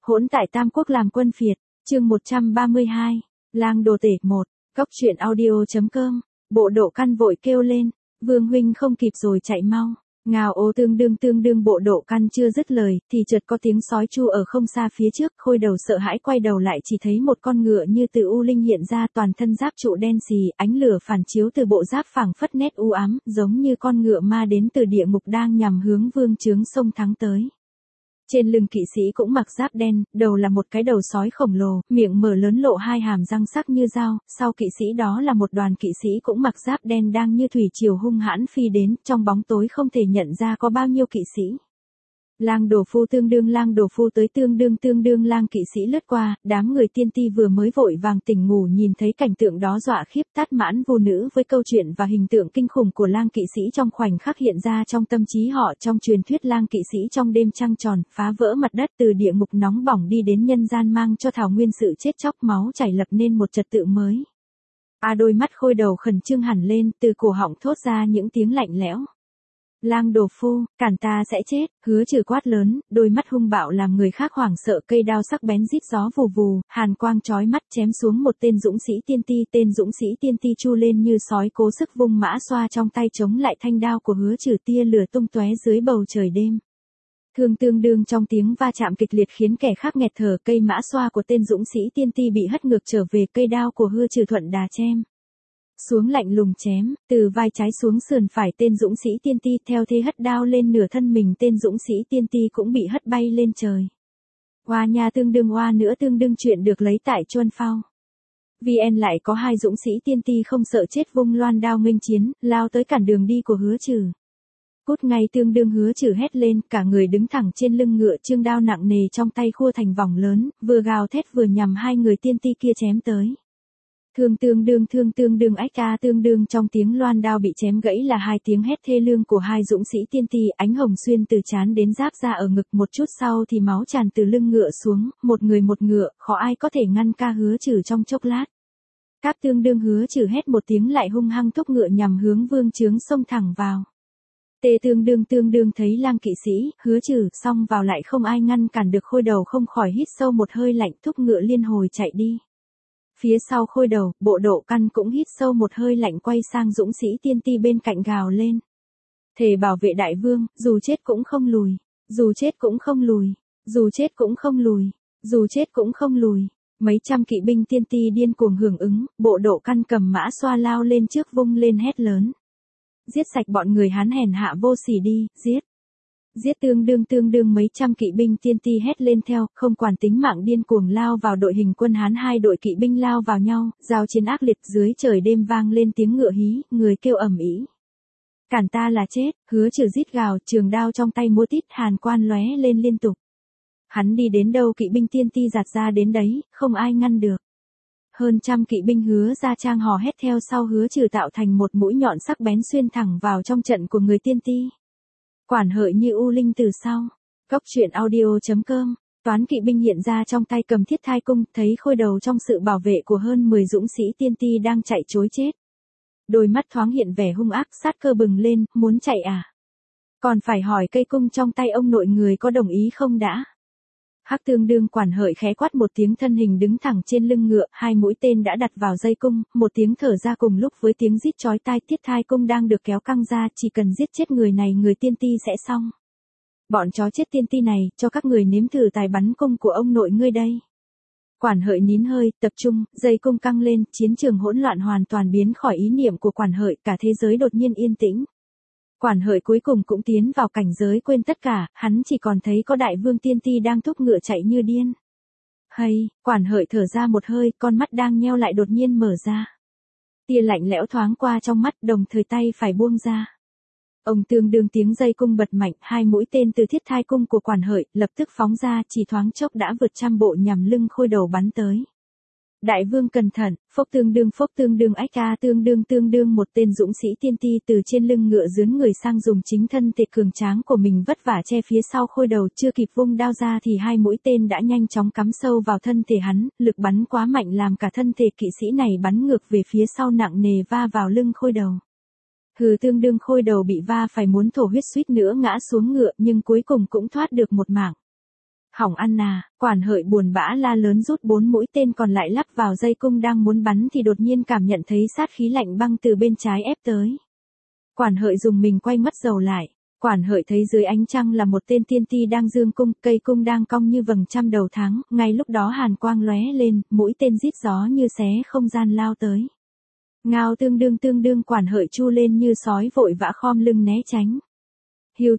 Hỗn tại Tam Quốc làm quân phiệt, chương 132, lang đồ tể 1, góc truyện audio.com, bộ độ căn vội kêu lên, Vương huynh không kịp rồi chạy mau. Ngao ô tương đương bộ độ căn chưa dứt lời, thì chợt có tiếng sói chu ở không xa phía trước, Khôi Đầu sợ hãi quay đầu lại chỉ thấy một con ngựa như từ u linh hiện ra, toàn thân giáp trụ đen xì, ánh lửa phản chiếu từ bộ giáp phảng phất nét u ám, giống như con ngựa ma đến từ địa ngục đang nhằm hướng vương trướng sông thắng tới. Trên lưng kỵ sĩ cũng mặc giáp đen, đầu là một cái đầu sói khổng lồ, miệng mở lớn lộ hai hàm răng sắc như dao, sau kỵ sĩ đó là một đoàn kỵ sĩ cũng mặc giáp đen đang như thủy triều hung hãn phi đến, trong bóng tối không thể nhận ra có bao nhiêu kỵ sĩ. Lang đồ phu tới tương đương lang kỵ sĩ lướt qua, đám người tiên ti vừa mới vội vàng tỉnh ngủ nhìn thấy cảnh tượng đó dọa khiếp, tát mãn vô nữ với câu chuyện và hình tượng kinh khủng của lang kỵ sĩ trong khoảnh khắc hiện ra trong tâm trí họ. Trong truyền thuyết lang kỵ sĩ trong đêm trăng tròn, phá vỡ mặt đất từ địa ngục nóng bỏng đi đến nhân gian mang cho thảo nguyên sự chết chóc máu chảy lập nên một trật tự mới. Đôi mắt Khôi Đầu khẩn trương hẳn lên, từ cổ họng thốt ra những tiếng lạnh lẽo. Lang đồ phu, cản ta sẽ chết, Hứa Trừ quát lớn, đôi mắt hung bạo làm người khác hoảng sợ, cây đao sắc bén rít gió vù vù, hàn quang chói mắt chém xuống một tên dũng sĩ tiên ti. Tên dũng sĩ tiên ti chu lên như sói cố sức vung mã xoa trong tay chống lại thanh đao của Hứa Trừ, tia lửa tung tóe dưới bầu trời đêm. Thương tương đương trong tiếng va chạm kịch liệt khiến kẻ khác nghẹt thở, cây mã xoa của tên dũng sĩ tiên ti bị hất ngược trở về, cây đao của Hứa Trừ thuận đà chém xuống lạnh lùng chém, từ vai trái xuống sườn phải tên dũng sĩ tiên ti, theo thế hất đao lên nửa thân mình tên dũng sĩ tiên ti cũng bị hất bay lên trời. Oa nha tương đương chuyện được lấy tại Chuân Phao. VN lại có hai dũng sĩ tiên ti không sợ chết vung loan đao nghênh chiến, lao tới cản đường đi của Hứa Trừ. Cút ngay tương đương Hứa Trừ hét lên, cả người đứng thẳng trên lưng ngựa, chương đao nặng nề trong tay khua thành vòng lớn, vừa gào thét vừa nhằm hai người tiên ti kia chém tới. Thương tương đương ách ca tương đương trong tiếng loan đao bị chém gãy là hai tiếng hét thê lương của hai dũng sĩ tiên ti, ánh hồng xuyên từ trán đến giáp ra ở ngực, một chút sau thì máu tràn từ lưng ngựa xuống, một người một ngựa, khó ai có thể ngăn ca Hứa Trừ trong chốc lát. Cáp tương đương Hứa Trừ hét một tiếng lại hung hăng thúc ngựa nhằm hướng vương trướng xông thẳng vào. Tê tương đương thấy lang kỵ sĩ, Hứa Trừ xông vào lại không ai ngăn cản được, Khôi Đầu không khỏi hít sâu một hơi lạnh, thúc ngựa liên hồi chạy đi. Phía sau Khôi Đầu, bộ độ căn cũng hít sâu một hơi lạnh quay sang dũng sĩ tiên ti bên cạnh gào lên. Thề bảo vệ đại vương, dù chết cũng không lùi, dù chết cũng không lùi, dù chết cũng không lùi, dù chết cũng không lùi. Mấy trăm kỵ binh tiên ti điên cuồng hưởng ứng, bộ độ căn cầm mã xoa lao lên trước vung lên hét lớn. Giết sạch bọn người Hán hèn hạ vô sỉ đi, giết. Giết tương đương mấy trăm kỵ binh tiên ti hét lên theo, không quản tính mạng điên cuồng lao vào đội hình quân Hán, hai đội kỵ binh lao vào nhau, giao chiến ác liệt, dưới trời đêm vang lên tiếng ngựa hí, người kêu ầm ĩ. Cản ta là chết, Hứa Trừ rít gào, trường đao trong tay múa tít, hàn quan lóe lên liên tục. Hắn đi đến đâu kỵ binh tiên ti giạt ra đến đấy, không ai ngăn được. Hơn trăm kỵ binh Hứa Gia Trang hò hét theo sau Hứa Trừ tạo thành một mũi nhọn sắc bén xuyên thẳng vào trong trận của người tiên ti. Quản hợi như u linh từ sau. Góc truyện audio.com, toán kỵ binh hiện ra trong tay cầm thiết thai cung, thấy Khôi Đầu trong sự bảo vệ của hơn 10 dũng sĩ tiên ti đang chạy trối chết. Đôi mắt thoáng hiện vẻ hung ác, sát cơ bừng lên, muốn chạy à? Còn phải hỏi cây cung trong tay ông nội người có đồng ý không đã? Hắc tương đương Quản hợi khẽ quát một tiếng, thân hình đứng thẳng trên lưng ngựa, hai mũi tên đã đặt vào dây cung, một tiếng thở ra cùng lúc với tiếng rít chói tai, thiết thai cung đang được kéo căng ra, chỉ cần giết chết người này người tiên ti sẽ xong. Bọn chó chết tiên ti này, cho các người nếm thử tài bắn cung của ông nội ngươi đây. Quản hợi nín hơi, tập trung, dây cung căng lên, chiến trường hỗn loạn hoàn toàn biến khỏi ý niệm của Quản hợi, cả thế giới đột nhiên yên tĩnh. Quản hợi cuối cùng cũng tiến vào cảnh giới quên tất cả, hắn chỉ còn thấy có đại vương tiên ti đang thúc ngựa chạy như điên. Hay, Quản hợi thở ra một hơi, con mắt đang nheo lại đột nhiên mở ra. Tia lạnh lẽo thoáng qua trong mắt, đồng thời tay phải buông ra. Ông tương đương tiếng dây cung bật mạnh, hai mũi tên từ thiết thai cung của Quản hợi lập tức phóng ra, chỉ thoáng chốc đã vượt trăm bộ nhằm lưng Khôi Đầu bắn tới. Đại vương cẩn thận, phốc tương đương ách ca tương đương một tên dũng sĩ tiên ti từ trên lưng ngựa dướn người sang dùng chính thân thể cường tráng của mình vất vả che phía sau Khôi Đầu, chưa kịp vung đao ra thì hai mũi tên đã nhanh chóng cắm sâu vào thân thể hắn, lực bắn quá mạnh làm cả thân thể kỵ sĩ này bắn ngược về phía sau nặng nề va vào lưng Khôi Đầu. Tương đương Khôi Đầu bị va phải muốn thổ huyết suýt nữa ngã xuống ngựa nhưng cuối cùng cũng thoát được một mạng. Hỏng ăn à, quản hợi buồn bã la lớn rút 4 mũi tên còn lại lắp vào dây cung đang muốn bắn thì đột nhiên cảm nhận thấy sát khí lạnh băng từ bên trái ép tới. Quản hợi dùng mình quay mất dầu lại. Quản hợi thấy dưới ánh trăng là một tên tiên ti đang dương cung, cây cung đang cong như vầng trăm đầu tháng, ngay lúc đó hàn quang lóe lên, mũi tên rít gió như xé không gian lao tới. Ngao tương đương quản hợi chu lên như sói vội vã khom lưng né tránh. Hiu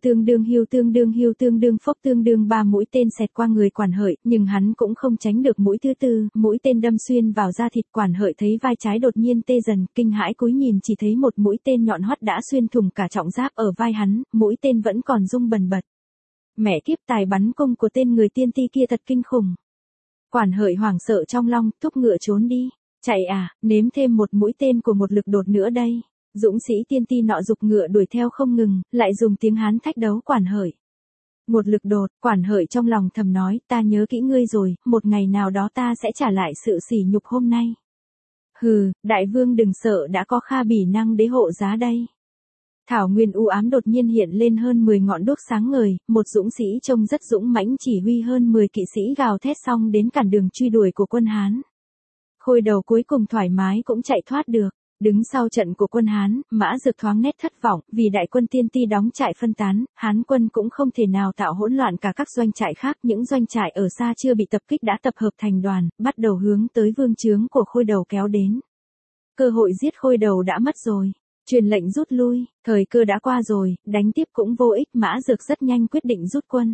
tương đương phốc tương đương 3 mũi tên xẹt qua người quản hợi, nhưng hắn cũng không tránh được mũi thứ tư, mũi tên đâm xuyên vào da thịt. Quản hợi thấy vai trái đột nhiên tê dần, kinh hãi cúi nhìn chỉ thấy một mũi tên nhọn hoắt đã xuyên thủng cả trọng giáp ở vai hắn, mũi tên vẫn còn rung bần bật. Mẹ kiếp, tài bắn cung của tên người tiên ti kia thật kinh khủng. Quản hợi hoảng sợ trong lòng, thúc ngựa trốn đi. Chạy à, nếm thêm một mũi tên của một lực đột nữa đây. Dũng sĩ tiên ti nọ giục ngựa đuổi theo không ngừng, lại dùng tiếng Hán thách đấu quản hợi. Một lực đột, quản hợi trong lòng thầm nói, ta nhớ kỹ ngươi rồi, một ngày nào đó ta sẽ trả lại sự sỉ nhục hôm nay. Hừ, đại vương đừng sợ, đã có Kha Bỉ Năng đế hộ giá đây. Thảo nguyên u ám đột nhiên hiện lên hơn 10 ngọn đuốc sáng ngời, một dũng sĩ trông rất dũng mãnh chỉ huy hơn 10 kỵ sĩ gào thét xong đến cản đường truy đuổi của quân Hán. Khôi Đầu cuối cùng thoải mái cũng chạy thoát được. Đứng sau trận của quân Hán, Mã Dược thoáng nét thất vọng, vì đại quân tiên ti đóng trại phân tán, Hán quân cũng không thể nào tạo hỗn loạn cả các doanh trại khác, những doanh trại ở xa chưa bị tập kích đã tập hợp thành đoàn, bắt đầu hướng tới vương trướng của Khôi Đầu kéo đến. Cơ hội giết Khôi Đầu đã mất rồi, truyền lệnh rút lui, thời cơ đã qua rồi, đánh tiếp cũng vô ích, Mã Dược rất nhanh quyết định rút quân.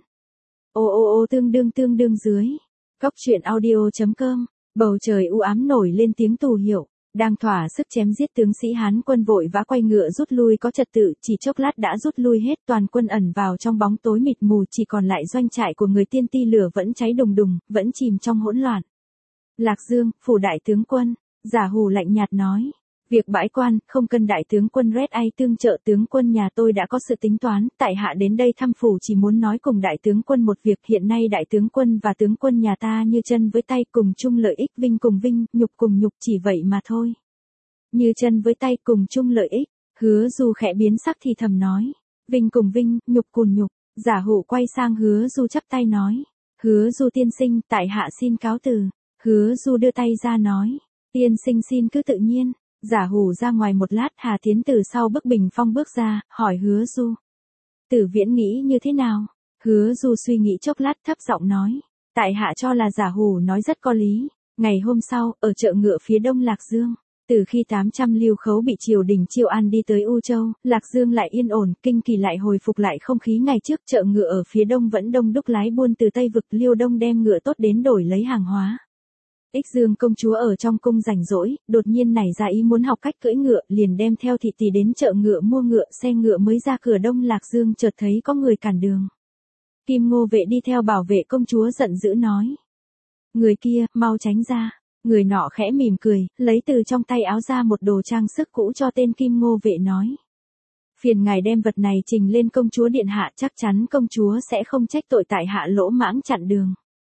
Tương đương dưới. Góc truyện audio.com, bầu trời u ám nổi lên tiếng tù hiệu. Đang thỏa sức chém giết tướng sĩ Hán quân vội vã quay ngựa rút lui có trật tự, chỉ chốc lát đã rút lui hết, toàn quân ẩn vào trong bóng tối mịt mù, chỉ còn lại doanh trại của người tiên ti lửa vẫn cháy đùng đùng, vẫn chìm trong hỗn loạn. Lạc Dương, phủ đại tướng quân, Giả Hủ lạnh nhạt nói, việc bãi quan, không cần đại tướng quân Red Ai tương trợ, tướng quân nhà tôi đã có sự tính toán, tại hạ đến đây thăm phủ chỉ muốn nói cùng đại tướng quân một việc, hiện nay đại tướng quân và tướng quân nhà ta như chân với tay, cùng chung lợi ích, vinh cùng vinh, nhục cùng nhục, chỉ vậy mà thôi. Như chân với tay, cùng chung lợi ích, Hứa Du khẽ biến sắc thì thầm nói, vinh cùng vinh, nhục cùng nhục. Giả Hủ quay sang Hứa Du chắp tay nói, Hứa Du tiên sinh, tại hạ xin cáo từ. Hứa Du đưa tay ra nói, tiên sinh xin cứ tự nhiên. Giả Hủ ra ngoài một lát, Hà Tiến từ sau bức bình phong bước ra, hỏi Hứa Du. Tử Viễn nghĩ như thế nào? Hứa Du suy nghĩ chốc lát thấp giọng nói, tại hạ cho là Giả Hủ nói rất có lý. Ngày hôm sau, ở chợ ngựa phía đông Lạc Dương, từ khi 800 lưu khấu bị triều đình Chiêu An đi tới U Châu, Lạc Dương lại yên ổn, Kinh Kỳ lại hồi phục lại không khí ngày trước, chợ ngựa ở phía đông vẫn đông đúc lái buôn từ Tây vực, Liêu Đông đem ngựa tốt đến đổi lấy hàng hóa. Ích Dương công chúa ở trong cung rảnh rỗi, đột nhiên nảy ra ý muốn học cách cưỡi ngựa, liền đem theo thị tỷ đến chợ ngựa mua ngựa, xe ngựa mới ra cửa đông Lạc Dương chợt thấy có người cản đường. Kim Ngô Vệ đi theo bảo vệ công chúa giận dữ nói, người kia, mau tránh ra. Người nọ khẽ mỉm cười, lấy từ trong tay áo ra một đồ trang sức cũ cho tên Kim Ngô Vệ nói, phiền ngài đem vật này trình lên công chúa điện hạ, chắc chắn công chúa sẽ không trách tội tại hạ lỗ mãng chặn đường.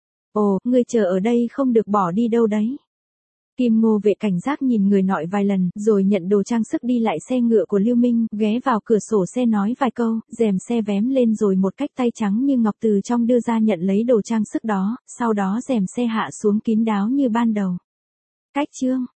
Ồ, ngươi chờ ở đây không được bỏ đi đâu đấy. Kim Ngô Vệ cảnh giác nhìn người nọ vài lần, rồi nhận đồ trang sức đi lại xe ngựa của Lưu Minh, ghé vào cửa sổ xe nói vài câu, rèm xe vém lên rồi một cách tay trắng như ngọc từ trong đưa ra nhận lấy đồ trang sức đó, sau đó rèm xe hạ xuống kín đáo như ban đầu. Cách chương